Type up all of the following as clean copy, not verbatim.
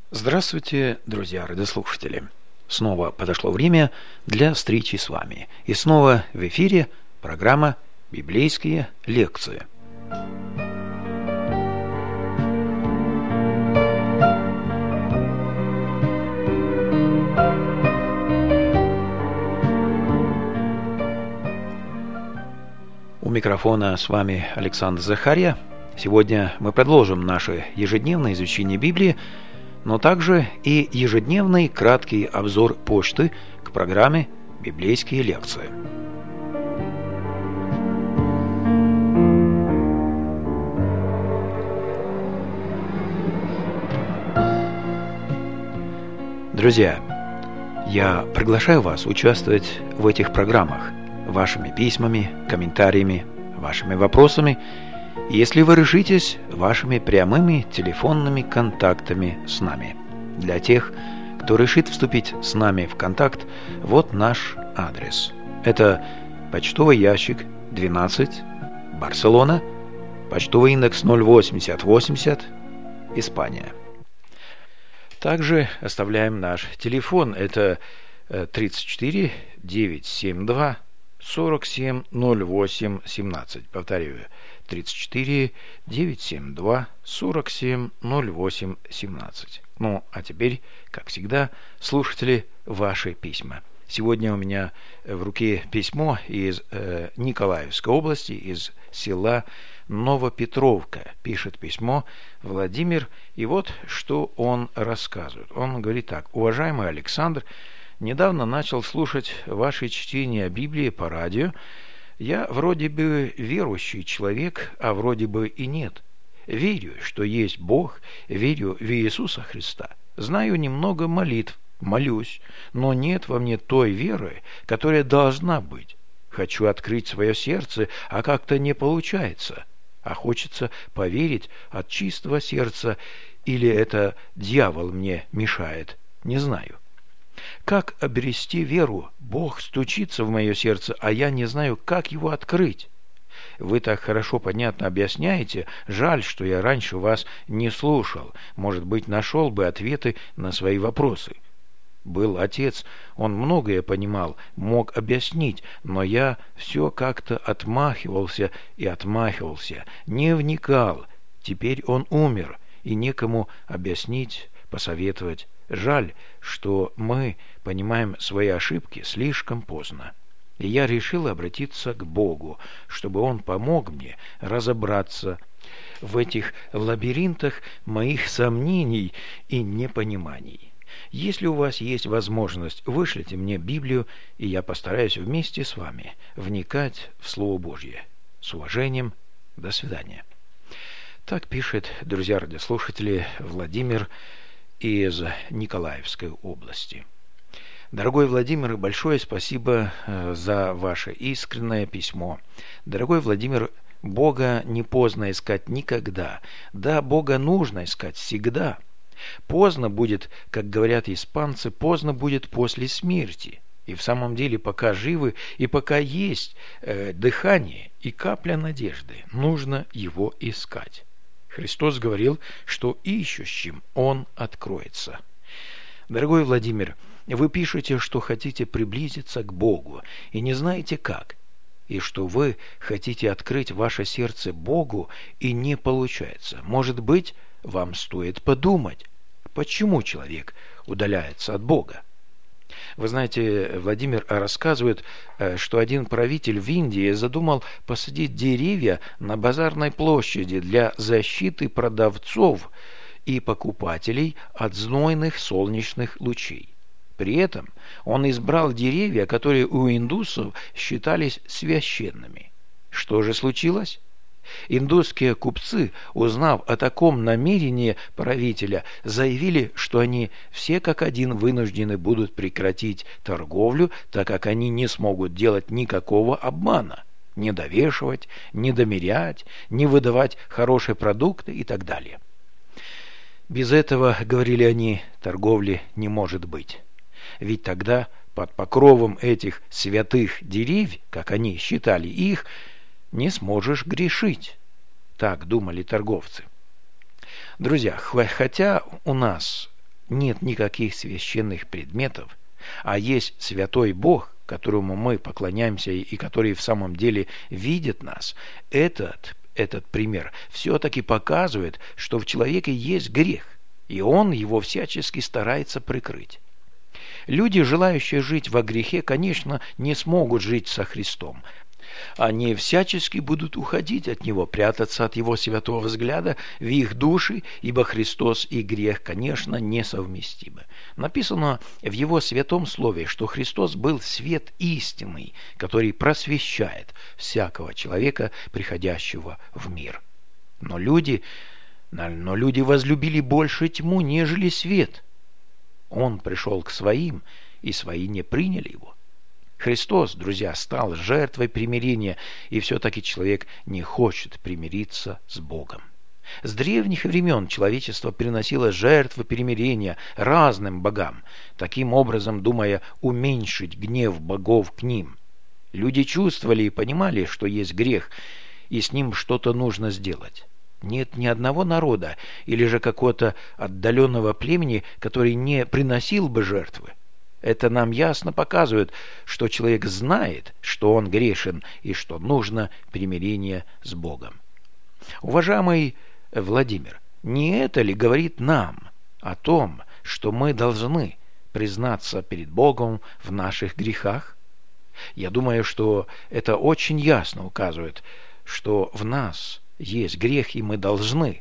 Здравствуйте, друзья радиослушатели! Снова подошло время для встречи с вами. И снова в эфире программа «Библейские лекции». У микрофона с вами Александр Захарья. Сегодня мы продолжим наше ежедневное изучение Библии, но также и ежедневный краткий обзор почты к программе «Библейские лекции». Друзья, я приглашаю вас участвовать в этих программах вашими письмами, комментариями, вашими вопросами, если вы решитесь, вашими прямыми телефонными контактами с нами. Для тех, кто решит вступить с нами в контакт, вот наш адрес. Это почтовый ящик 12, Барселона, почтовый индекс 08080, Испания. Также оставляем наш телефон. Это 34 972 47 08 17. Повторяю, 34 972 47 08 17. Ну, а теперь, как всегда, слушатели, ваши письма. Сегодня у меня в руке письмо из Николаевской области, из села Новопетровка. Пишет письмо Владимир, и вот что он рассказывает. Он говорит так: «Уважаемый Александр, недавно начал слушать ваши чтения Библии по радио. Я вроде бы верующий человек, а вроде бы и нет. Верю, что есть Бог, верю в Иисуса Христа. Знаю немного молитв, молюсь, но нет во мне той веры, которая должна быть. Хочу открыть свое сердце, а как-то не получается. А хочется поверить от чистого сердца, или это дьявол мне мешает, не знаю. Как обрести веру? Бог стучится в мое сердце, а я не знаю, как его открыть. Вы так хорошо, понятно объясняете. Жаль, что я раньше вас не слушал. Может быть, нашел бы ответы на свои вопросы. Был отец, он многое понимал, мог объяснить, но я все как-то отмахивался и отмахивался, не вникал. Теперь он умер, и некому объяснить, посоветовать. Жаль, что мы понимаем свои ошибки слишком поздно. И я решил обратиться к Богу, чтобы Он помог мне разобраться в этих лабиринтах моих сомнений и непониманий. Если у вас есть возможность, вышлите мне Библию, и я постараюсь вместе с вами вникать в Слово Божье. С уважением, до свидания». Так пишет, друзья радиослушатели, Владимир из Николаевской области. Дорогой Владимир, большое спасибо за ваше искреннее письмо. Дорогой Владимир, Бога не поздно искать никогда. Да, Бога нужно искать всегда. Поздно будет, как говорят испанцы, поздно будет после смерти. И в самом деле, пока живы и пока есть дыхание и капля надежды, нужно его искать. Христос говорил, что ищущим Он откроется. Дорогой Владимир, вы пишете, что хотите приблизиться к Богу и не знаете как, и что вы хотите открыть ваше сердце Богу и не получается. Может быть, вам стоит подумать, почему человек удаляется от Бога. Вы знаете, Владимир рассказывает, что один правитель в Индии задумал посадить деревья на базарной площади для защиты продавцов и покупателей от знойных солнечных лучей. При этом он избрал деревья, которые у индусов считались священными. Что же случилось? Индусские купцы, узнав о таком намерении правителя, заявили, что они все как один вынуждены будут прекратить торговлю, так как они не смогут делать никакого обмана, не довешивать, не домерять, не выдавать хорошие продукты и так далее. Без этого, говорили они, торговли не может быть. Ведь тогда под покровом этих святых деревьев, как они считали их, не сможешь грешить. Так думали торговцы. Друзья, хотя у нас нет никаких священных предметов, а есть святой Бог, которому мы поклоняемся и который в самом деле видит нас, этот пример все-таки показывает, что в человеке есть грех, и он его всячески старается прикрыть. Люди, желающие жить во грехе, конечно, не смогут жить со Христом. Они всячески будут уходить от Него, прятаться от Его святого взгляда в их души, ибо Христос и грех, конечно, несовместимы. Написано в Его святом слове, что Христос был свет истинный, который просвещает всякого человека, приходящего в мир. Но люди возлюбили больше тьму, нежели свет. Он пришел к своим, и свои не приняли Его. Христос, друзья, стал жертвой примирения, и все-таки человек не хочет примириться с Богом. С древних времен человечество приносило жертвы примирения разным богам, таким образом думая уменьшить гнев богов к ним. Люди чувствовали и понимали, что есть грех, и с ним что-то нужно сделать. Нет ни одного народа или же какого-то отдаленного племени, который не приносил бы жертвы. Это нам ясно показывает, что человек знает, что он грешен и что нужно примирение с Богом. Уважаемый Владимир, не это ли говорит нам о том, что мы должны признаться перед Богом в наших грехах? Я думаю, что это очень ясно указывает, что в нас есть грех, и мы должны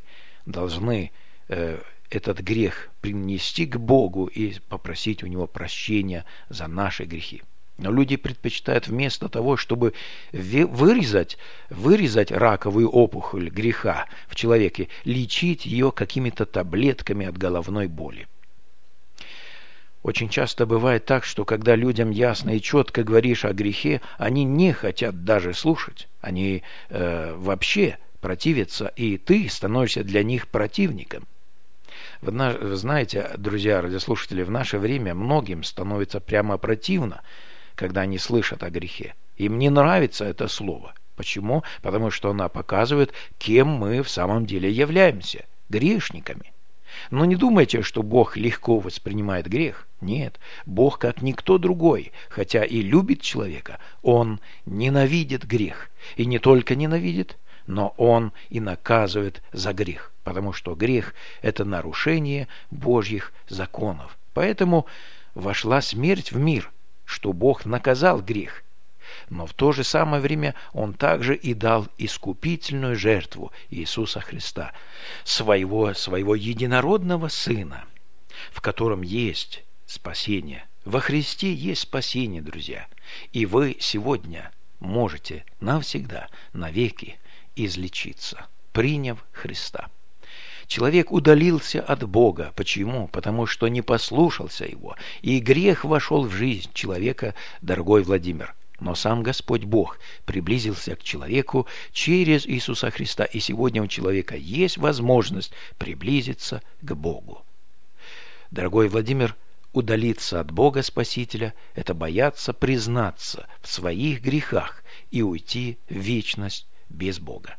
этот грех принести к Богу и попросить у Него прощения за наши грехи. Но люди предпочитают вместо того, чтобы вырезать раковую опухоль греха в человеке, лечить ее какими-то таблетками от головной боли. Очень часто бывает так, что когда людям ясно и четко говоришь о грехе, они не хотят даже слушать. Они вообще противятся, и ты становишься для них противником. Вы знаете, друзья, радиослушатели, в наше время многим становится прямо противно, когда они слышат о грехе. Им не нравится это слово. Почему? Потому что оно показывает, кем мы в самом деле являемся – грешниками. Но не думайте, что Бог легко воспринимает грех. Нет, Бог, как никто другой, хотя и любит человека, Он ненавидит грех. И не только ненавидит, но Он и наказывает за грех, потому что грех – это нарушение Божьих законов. Поэтому вошла смерть в мир, что Бог наказал грех. Но в то же самое время Он также и дал искупительную жертву Иисуса Христа, своего единородного Сына, в котором есть спасение. Во Христе есть спасение, друзья. И вы сегодня можете навсегда, навеки излечиться, приняв Христа. Человек удалился от Бога. Почему? Потому что не послушался Его, и грех вошел в жизнь человека, дорогой Владимир. Но сам Господь Бог приблизился к человеку через Иисуса Христа, и сегодня у человека есть возможность приблизиться к Богу. Дорогой Владимир, удалиться от Бога Спасителя – это бояться признаться в своих грехах и уйти в вечность без Бога.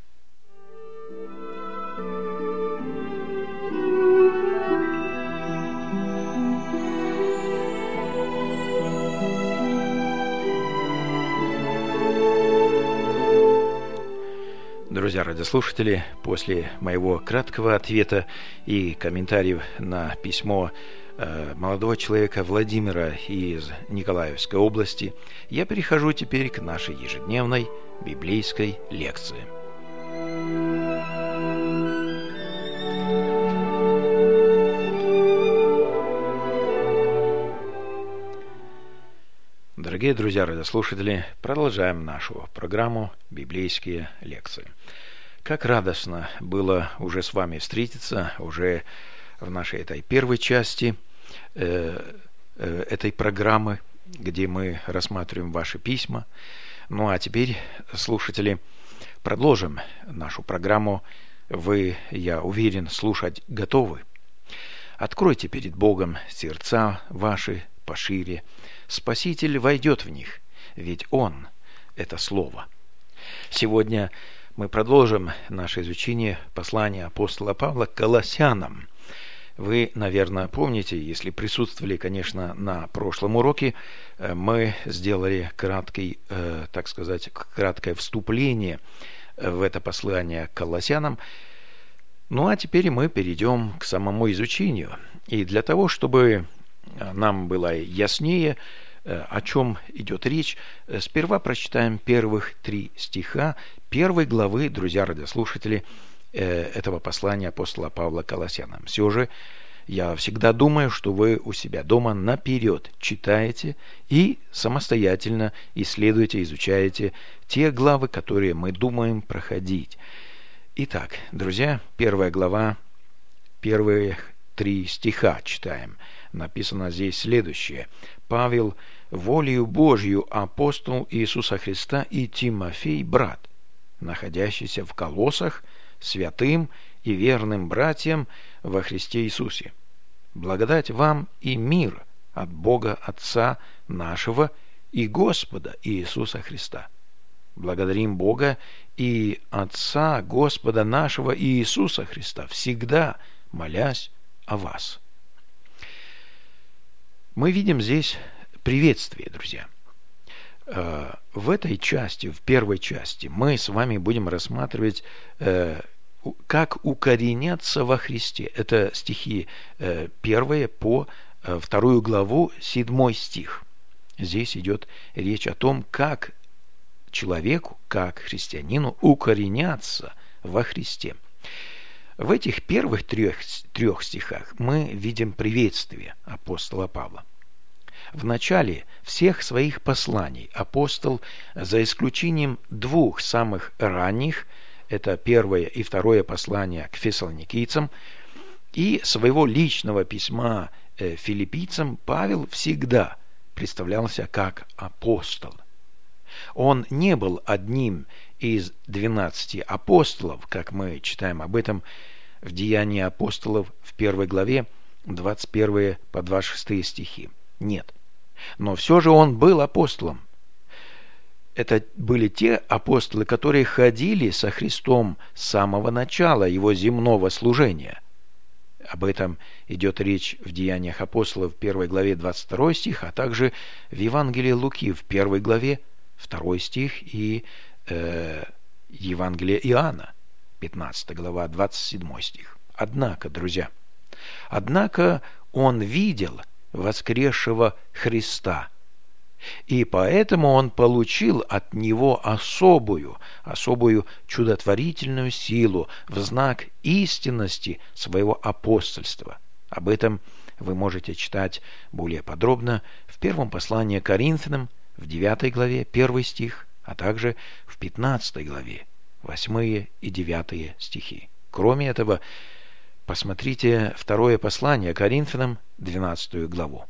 Друзья радиослушатели, после моего краткого ответа и комментариев на письмо молодого человека Владимира из Николаевской области, я перехожу теперь к нашей ежедневной библейской лекции. Дорогие друзья радиослушатели, продолжаем нашу программу «Библейские лекции». Как радостно было уже с вами встретиться, уже в нашей этой первой части этой программы, где мы рассматриваем ваши письма. Ну а теперь, слушатели, продолжим нашу программу. Вы, я уверен, слушать готовы. Откройте перед Богом сердца ваши пошире. Спаситель войдет в них, ведь Он – это Слово. Сегодня мы продолжим наше изучение послания апостола Павла к Колоссянам. Вы, наверное, помните, если присутствовали, конечно, на прошлом уроке, мы сделали краткое вступление в это послание к Колоссянам. Ну а теперь мы перейдем к самому изучению. И для того, чтобы нам было яснее, о чем идет речь, сперва прочитаем первых 3 стиха 1 главы, друзья радиослушатели, этого послания апостола Павла к Колоссянам. Все же я всегда думаю, что вы у себя дома наперед читаете и самостоятельно исследуете, изучаете те главы, которые мы думаем проходить. Итак, друзья, 1 глава, первые 3 стиха читаем. Написано здесь следующее. «Павел, волею Божью, апостол Иисуса Христа, и Тимофей, брат, находящийся в Колоссах, святым и верным братьям во Христе Иисусе. Благодать вам и мир от Бога Отца нашего и Господа Иисуса Христа». Благодарим Бога и Отца Господа нашего Иисуса Христа, всегда молясь о вас. Мы видим здесь приветствие, друзья. В этой части, в первой части, мы с вами будем рассматривать, как укореняться во Христе. Это стихи 1 по 2 главу, 7 стих. Здесь идет речь о том, как человеку, как христианину укореняться во Христе. В этих первых 3 стихах мы видим приветствие апостола Павла. В начале всех своих посланий апостол, за исключением 2 самых ранних, это 1 и 2 послание к фессалоникийцам, и своего личного письма филиппийцам, Павел всегда представлялся как апостол. Он не был одним из 12 апостолов, как мы читаем об этом в Деянии апостолов в 1 главе 21 по 26 стихи. Нет. Но все же он был апостолом. Это были те апостолы, которые ходили со Христом с самого начала его земного служения. Об этом идет речь в Деяниях апостолов в 1 главе 22 стих, а также в Евангелии Луки в 1 главе 2 стих и Евангелие Иоанна, 15 глава, 27 стих. Однако, друзья, он видел воскресшего Христа, и поэтому он получил от него особую чудотворительную силу в знак истинности своего апостольства. Об этом вы можете читать более подробно в первом послании к Коринфянам, в 9 главе 1 стих, а также в 15 главе 8 и 9 стихи. Кроме этого, посмотрите 2 послание к Коринфянам, 12 главу.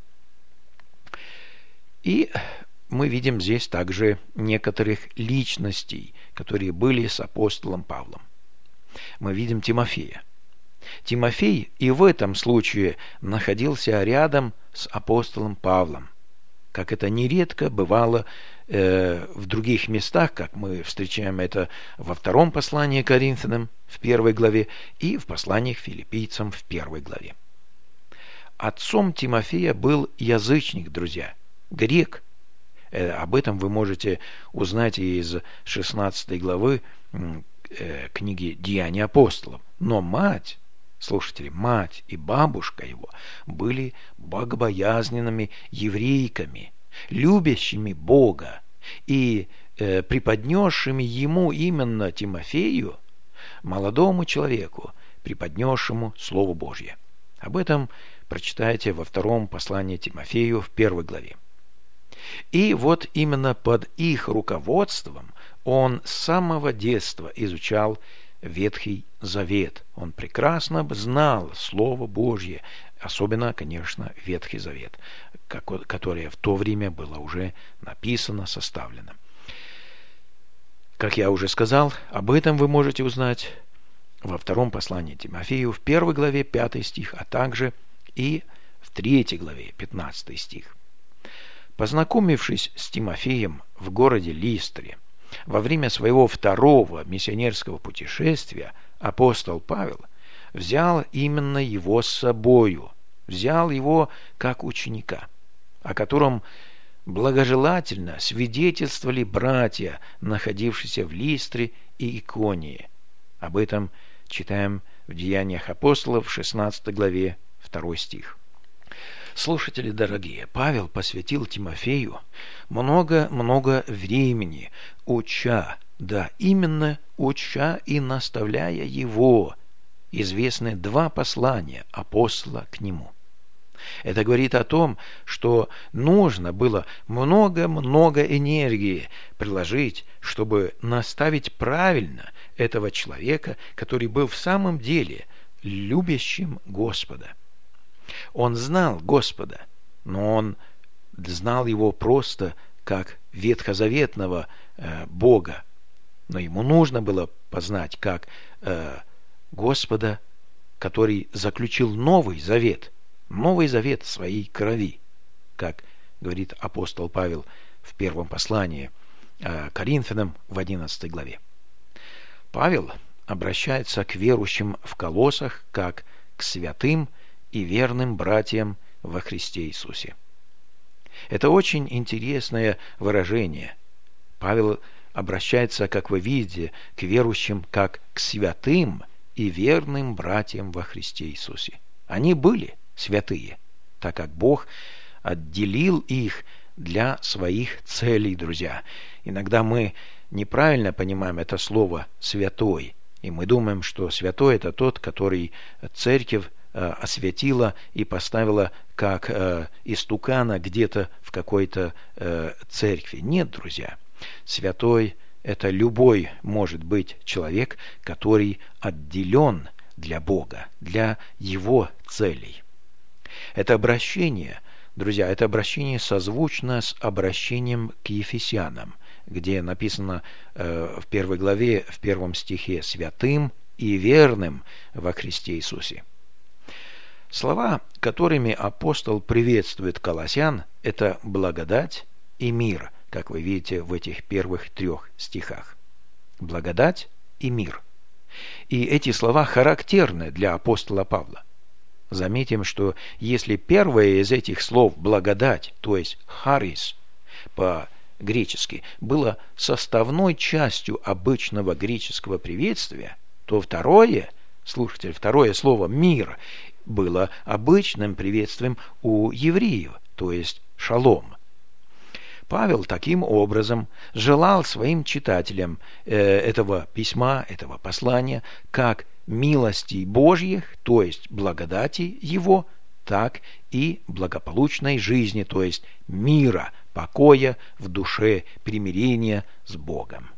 И мы видим здесь также некоторых личностей, которые были с апостолом Павлом. Мы видим Тимофея. Тимофей и в этом случае находился рядом с апостолом Павлом, как это нередко бывало в других местах, как мы встречаем это во 2 послании к Коринфянам в 1 главе и в посланиях филиппийцам в 1 главе. Отцом Тимофея был язычник, друзья, грек. Об этом вы можете узнать из 16 главы книги «Деяния апостолов». Но мать и бабушка его были богобоязненными еврейками, любящими Бога и преподнесшими ему, именно Тимофею, молодому человеку, преподнесшему Слово Божье. Об этом прочитайте во 2 послании Тимофею в 1 главе. И вот именно под их руководством он с самого детства изучал Ветхий Завет. Он прекрасно знал Слово Божье, особенно, конечно, Ветхий Завет, которое в то время было уже написано, составлено. Как я уже сказал, об этом вы можете узнать во 2 послании Тимофею в 1 главе 5 стих, а также и в 3 главе 15 стих. Познакомившись с Тимофеем в городе Листре, во время своего 2-го миссионерского путешествия апостол Павел взял именно его с собою, взял его как ученика, о котором благожелательно свидетельствовали братья, находившиеся в Листре и Иконии. Об этом читаем в Деяниях апостолов, 16 главе, 2 стих. Слушатели дорогие, Павел посвятил Тимофею много времени, уча, да, именно уча и наставляя его. Известны 2 послания апостола к нему. Это говорит о том, что нужно было много энергии приложить, чтобы наставить правильно этого человека, который был в самом деле любящим Господа. Он знал Господа, но он знал его просто как ветхозаветного Бога. Но ему нужно было познать как Господа, который заключил Новый Завет в своей крови, как говорит апостол Павел в первом послании Коринфянам в 11 главе. Павел обращается к верующим в Колоссах как к святым и верным братьям во Христе Иисусе. Это очень интересное выражение. Павел обращается, как вы видите, к верующим как к святым и верным братьям во Христе Иисусе. Они были святые, так как Бог отделил их для своих целей, друзья. Иногда мы неправильно понимаем это слово «святой», и мы думаем, что святой – это тот, который церковь осветила и поставила как истукана где-то в какой-то церкви. Нет, друзья. Святой – это любой может быть человек, который отделен для Бога, для Его целей. Это обращение, друзья, это обращение созвучно с обращением к Ефесянам, где написано в 1 главе, в 1 стихе «святым и верным во Христе Иисусе». Слова, которыми апостол приветствует колоссян, это благодать и мир, как вы видите в этих первых 3 стихах. Благодать и мир. И эти слова характерны для апостола Павла. Заметим, что если первое из этих слов благодать, то есть харис по-гречески, было составной частью обычного греческого приветствия, то второе слово мир было обычным приветствием у евреев, то есть шалом. Павел таким образом желал своим читателям этого письма, этого послания, как милостей Божьих, то есть благодати Его, так и благополучной жизни, то есть мира, покоя в душе, примирения с Богом.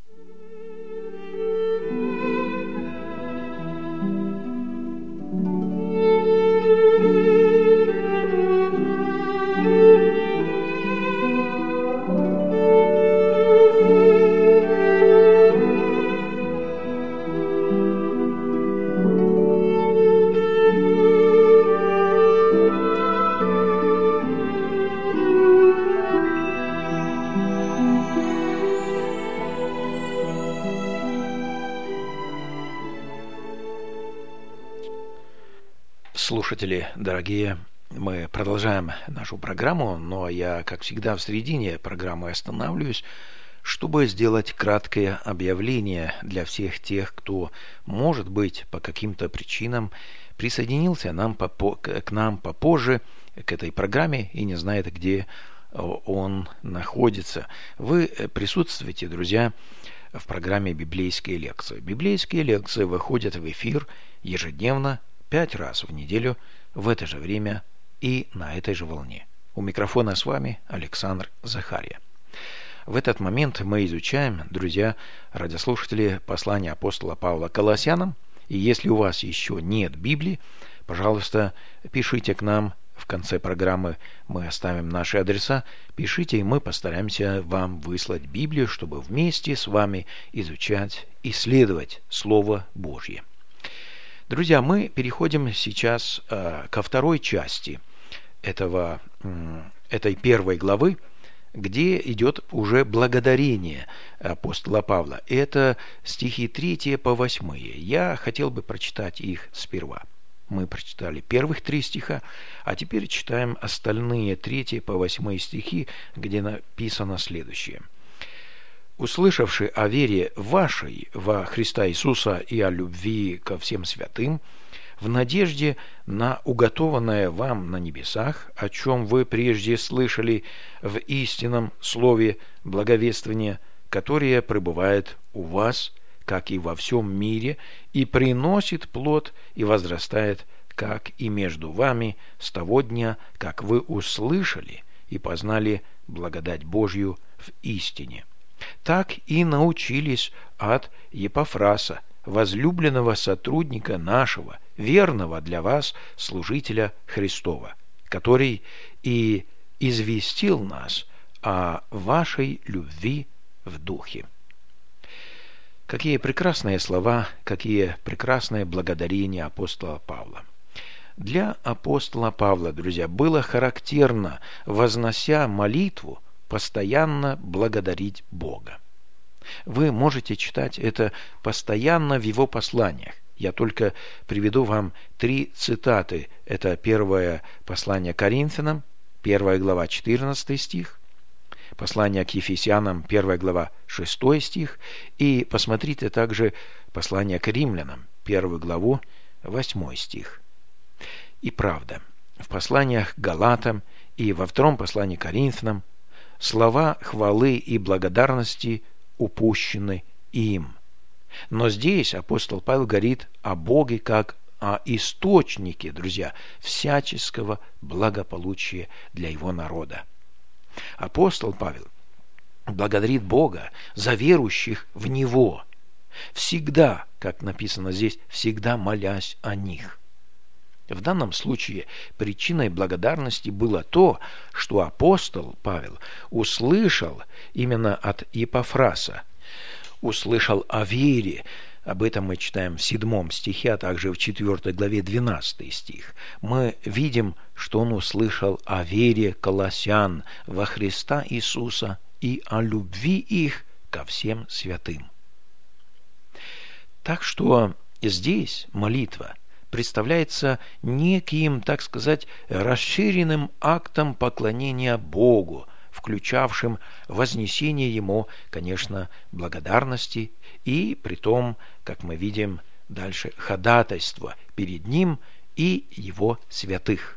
Слушатели дорогие, мы продолжаем нашу программу, но я, как всегда, в середине программы останавливаюсь, чтобы сделать краткое объявление для всех тех, кто, может быть, по каким-то причинам присоединился к нам попозже, к этой программе, и не знает, где он находится. Вы присутствуете, друзья, в программе «Библейские лекции». Библейские лекции выходят в эфир ежедневно, 5 раз в неделю, в это же время и на этой же волне. У микрофона с вами Александр Захарья. В этот момент мы изучаем, друзья, радиослушатели, послание апостола Павла к Колоссянам. И если у вас еще нет Библии, пожалуйста, пишите к нам. В конце программы мы оставим наши адреса. Пишите, и мы постараемся вам выслать Библию, чтобы вместе с вами изучать, исследовать Слово Божье. Друзья, мы переходим сейчас ко второй части этой первой главы где идет уже благодарение апостола Павла. Это стихи 3 по 8. Я хотел бы прочитать их сперва. Мы прочитали первых 3 стиха, а теперь читаем остальные 3 по 8 стихи, где написано следующее. «Услышавши о вере вашей во Христа Иисуса и о любви ко всем святым, в надежде на уготованное вам на небесах, о чем вы прежде слышали в истинном слове благовествования, которое пребывает у вас, как и во всем мире, и приносит плод и возрастает, как и между вами, с того дня, как вы услышали и познали благодать Божью в истине. Так и научились от Епафраса, возлюбленного сотрудника нашего, верного для вас служителя Христова, который и известил нас о вашей любви в духе». Какие прекрасные слова, какие прекрасные благодарения апостола Павла. Для апостола Павла, друзья, было характерно, вознося молитву, постоянно благодарить Бога. Вы можете читать это постоянно в его посланиях. Я только приведу вам 3 цитаты. Это первое послание к Коринфянам, 1 глава, 14 стих, послание к Ефесянам, 1 глава, 6 стих, и посмотрите также послание к Римлянам, 1 главу, 8 стих. И правда, в посланиях к Галатам и во втором послании к Коринфянам слова хвалы и благодарности упущены им. Но здесь апостол Павел говорит о Боге как о источнике, друзья, всяческого благополучия для его народа. Апостол Павел благодарит Бога за верующих в Него, всегда, как написано здесь, всегда молясь о них. В данном случае причиной благодарности было то, что апостол Павел услышал именно от Епафраса, услышал о вере. Об этом мы читаем в 7 стихе, а также в 4 главе 12 стих. Мы видим, что он услышал о вере колоссян во Христа Иисуса и о любви их ко всем святым. Так что здесь молитва представляется неким, так сказать, расширенным актом поклонения Богу, включавшим вознесение Ему, конечно, благодарности и, притом, как мы видим дальше, ходатайство перед Ним и Его святых.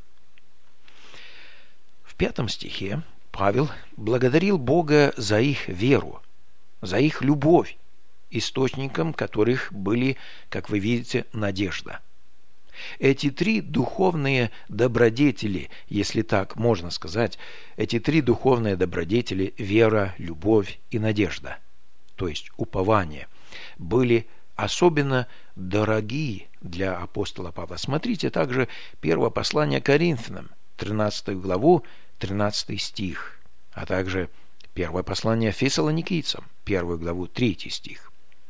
В 5 стихе Павел благодарил Бога за их веру, за их любовь, источником которых были, как вы видите, надежда. Эти 3 духовные добродетели, если так можно сказать, эти 3 духовные добродетели – вера, любовь и надежда, то есть упование, были особенно дороги для апостола Павла. Смотрите также первое послание к Коринфянам, 13 главу, 13 стих, а также первое послание Фессалоникийцам, 1 главу, 3 стих.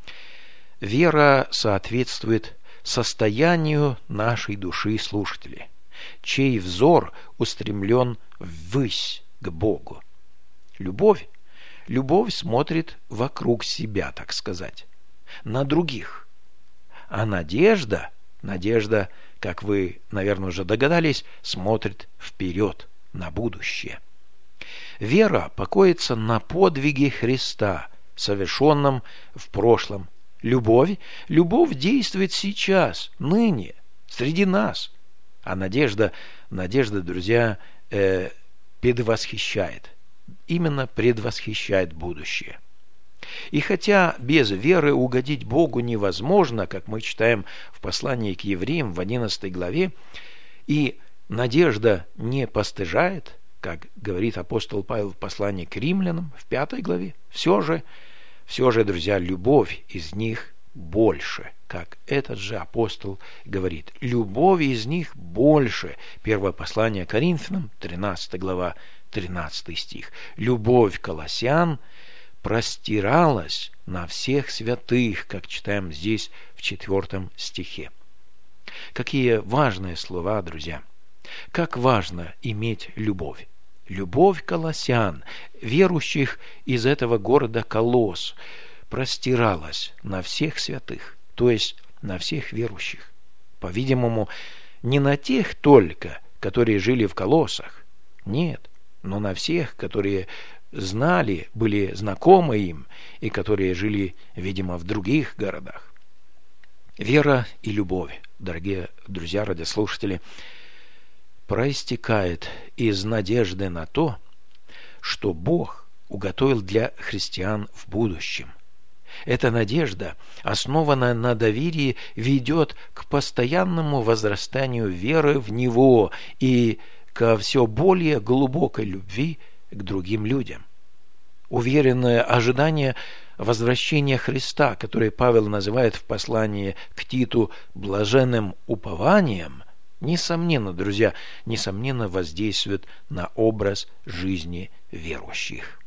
Вера соответствует состоянию нашей души слушателей, чей взор устремлен ввысь к Богу. Любовь смотрит вокруг себя, так сказать, на других. А надежда, как вы, наверное, уже догадались, смотрит вперед, на будущее. Вера покоится на подвиге Христа, совершенном в прошлом. Любовь действует сейчас, ныне, среди нас. А надежда, друзья, предвосхищает. Именно предвосхищает будущее. И хотя без веры угодить Богу невозможно, как мы читаем в послании к евреям в 11 главе, и надежда не постыжает, как говорит апостол Павел в послании к римлянам в 5 главе, все же, друзья, любовь из них больше, как этот же апостол говорит. Любовь из них больше. Первое послание к Коринфянам, 13 глава, 13 стих. Любовь колоссян простиралась на всех святых, как читаем здесь в 4 стихе. Какие важные слова, друзья! Как важно иметь любовь! любовь колоссян, верующих из этого города Колосс, простиралась на всех святых, то есть на всех верующих. По-видимому, не на тех только, которые жили в Колоссах, нет, но на всех, которые знали, были знакомы им и которые жили, видимо, в других городах. Вера и любовь, дорогие друзья, радиослушатели, проистекает из надежды на то, что Бог уготовил для христиан в будущем. Эта надежда, основанная на доверии, ведет к постоянному возрастанию веры в Него и ко все более глубокой любви к другим людям. Уверенное ожидание возвращения Христа, которое Павел называет в послании к Титу блаженным упованием, несомненно, друзья, несомненно воздействует на образ жизни верующих.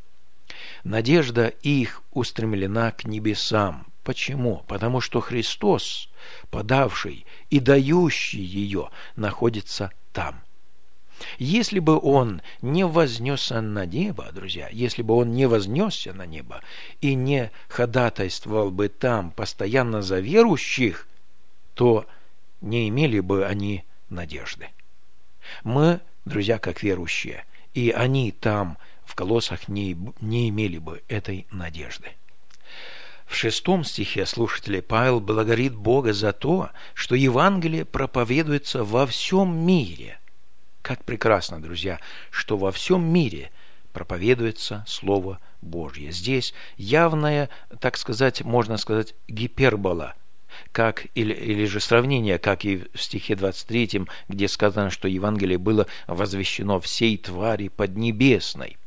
Надежда их устремлена к небесам. Почему? Потому что Христос, подавший и дающий ее, находится там. Если бы Он не вознесся на небо, друзья, если бы Он не вознесся на небо и не ходатайствовал бы там постоянно за верующих, то не имели бы они надежды. Мы, друзья, как верующие, и они там, в Колоссах, не имели бы этой надежды. В 6 стихе, слушатели, Павел благодарит Бога за то, что Евангелие проповедуется во всем мире. Как прекрасно, друзья, что во всем мире проповедуется Слово Божье. Здесь явная, так сказать, можно сказать, гипербола, как, или же сравнение, как и в стихе 23, где сказано, что Евангелие было возвещено всей твари поднебесной.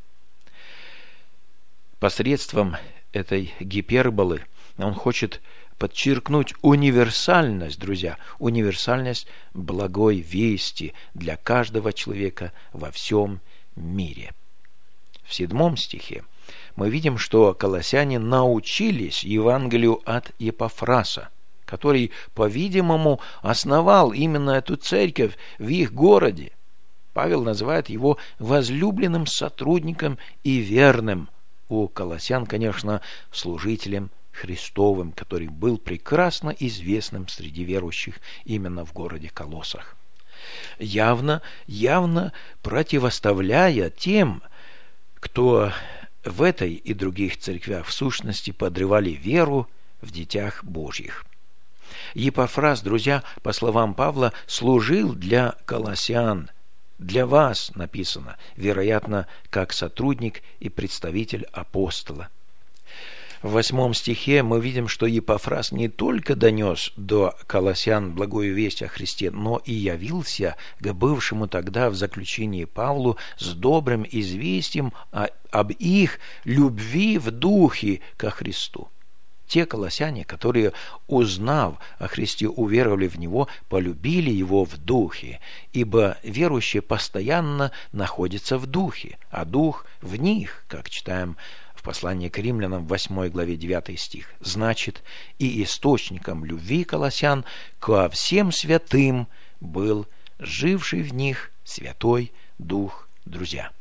Посредством этой гиперболы он хочет подчеркнуть универсальность, друзья, универсальность благой вести для каждого человека во всем мире. В 7 стихе мы видим, что колоссяне научились Евангелию от Епафраса, который, по-видимому, основал именно эту церковь в их городе. Павел называет его возлюбленным сотрудником и верным. У колоссян, конечно, служителем Христовым, который был прекрасно известным среди верующих именно в городе Колоссах. Явно противоставляя тем, кто в этой и других церквях в сущности подрывали веру в детях Божьих. Епафрас, друзья, по словам Павла, служил для колоссян. Для вас написано, вероятно, как сотрудник и представитель апостола. В 8 стихе мы видим, что Епафрас не только донес до колоссян благую весть о Христе, но и явился к бывшему тогда в заключении Павлу с добрым известием об их любви в духе ко Христу. Те колоссяне, которые, узнав о Христе, уверовали в Него, полюбили Его в духе, ибо верующие постоянно находятся в духе, а дух в них, как читаем в послании к римлянам, 8 главе 9 стих. Значит, и источником любви колоссян ко всем святым был живший в них Святой Дух, друзья.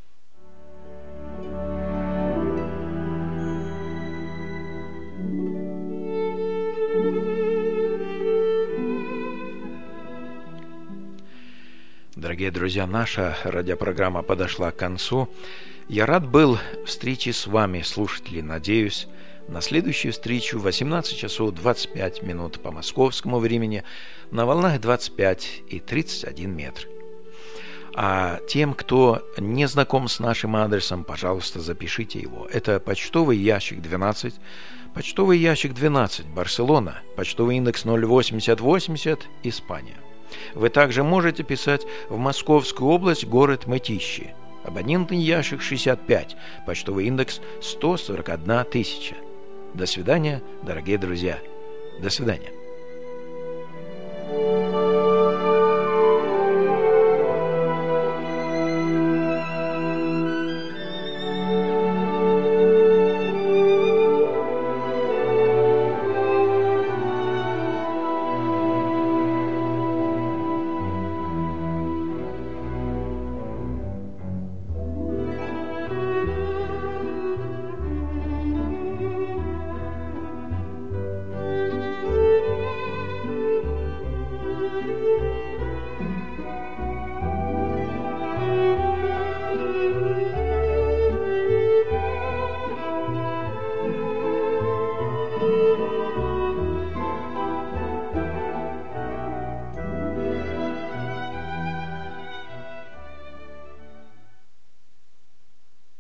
Дорогие друзья, наша радиопрограмма подошла к концу. Я рад был встрече с вами, слушатели. Надеюсь, на следующую встречу в 18 часов 25 минут по московскому времени на волнах 25 и 31 метр. А тем, кто не знаком с нашим адресом, пожалуйста, запишите его. Это почтовый ящик 12, почтовый ящик 12, Барселона, почтовый индекс 08080, Испания. Вы также можете писать в Московскую область, город Мытищи. Абонентный ящик 65, почтовый индекс 141 000. До свидания, дорогие друзья. До свидания.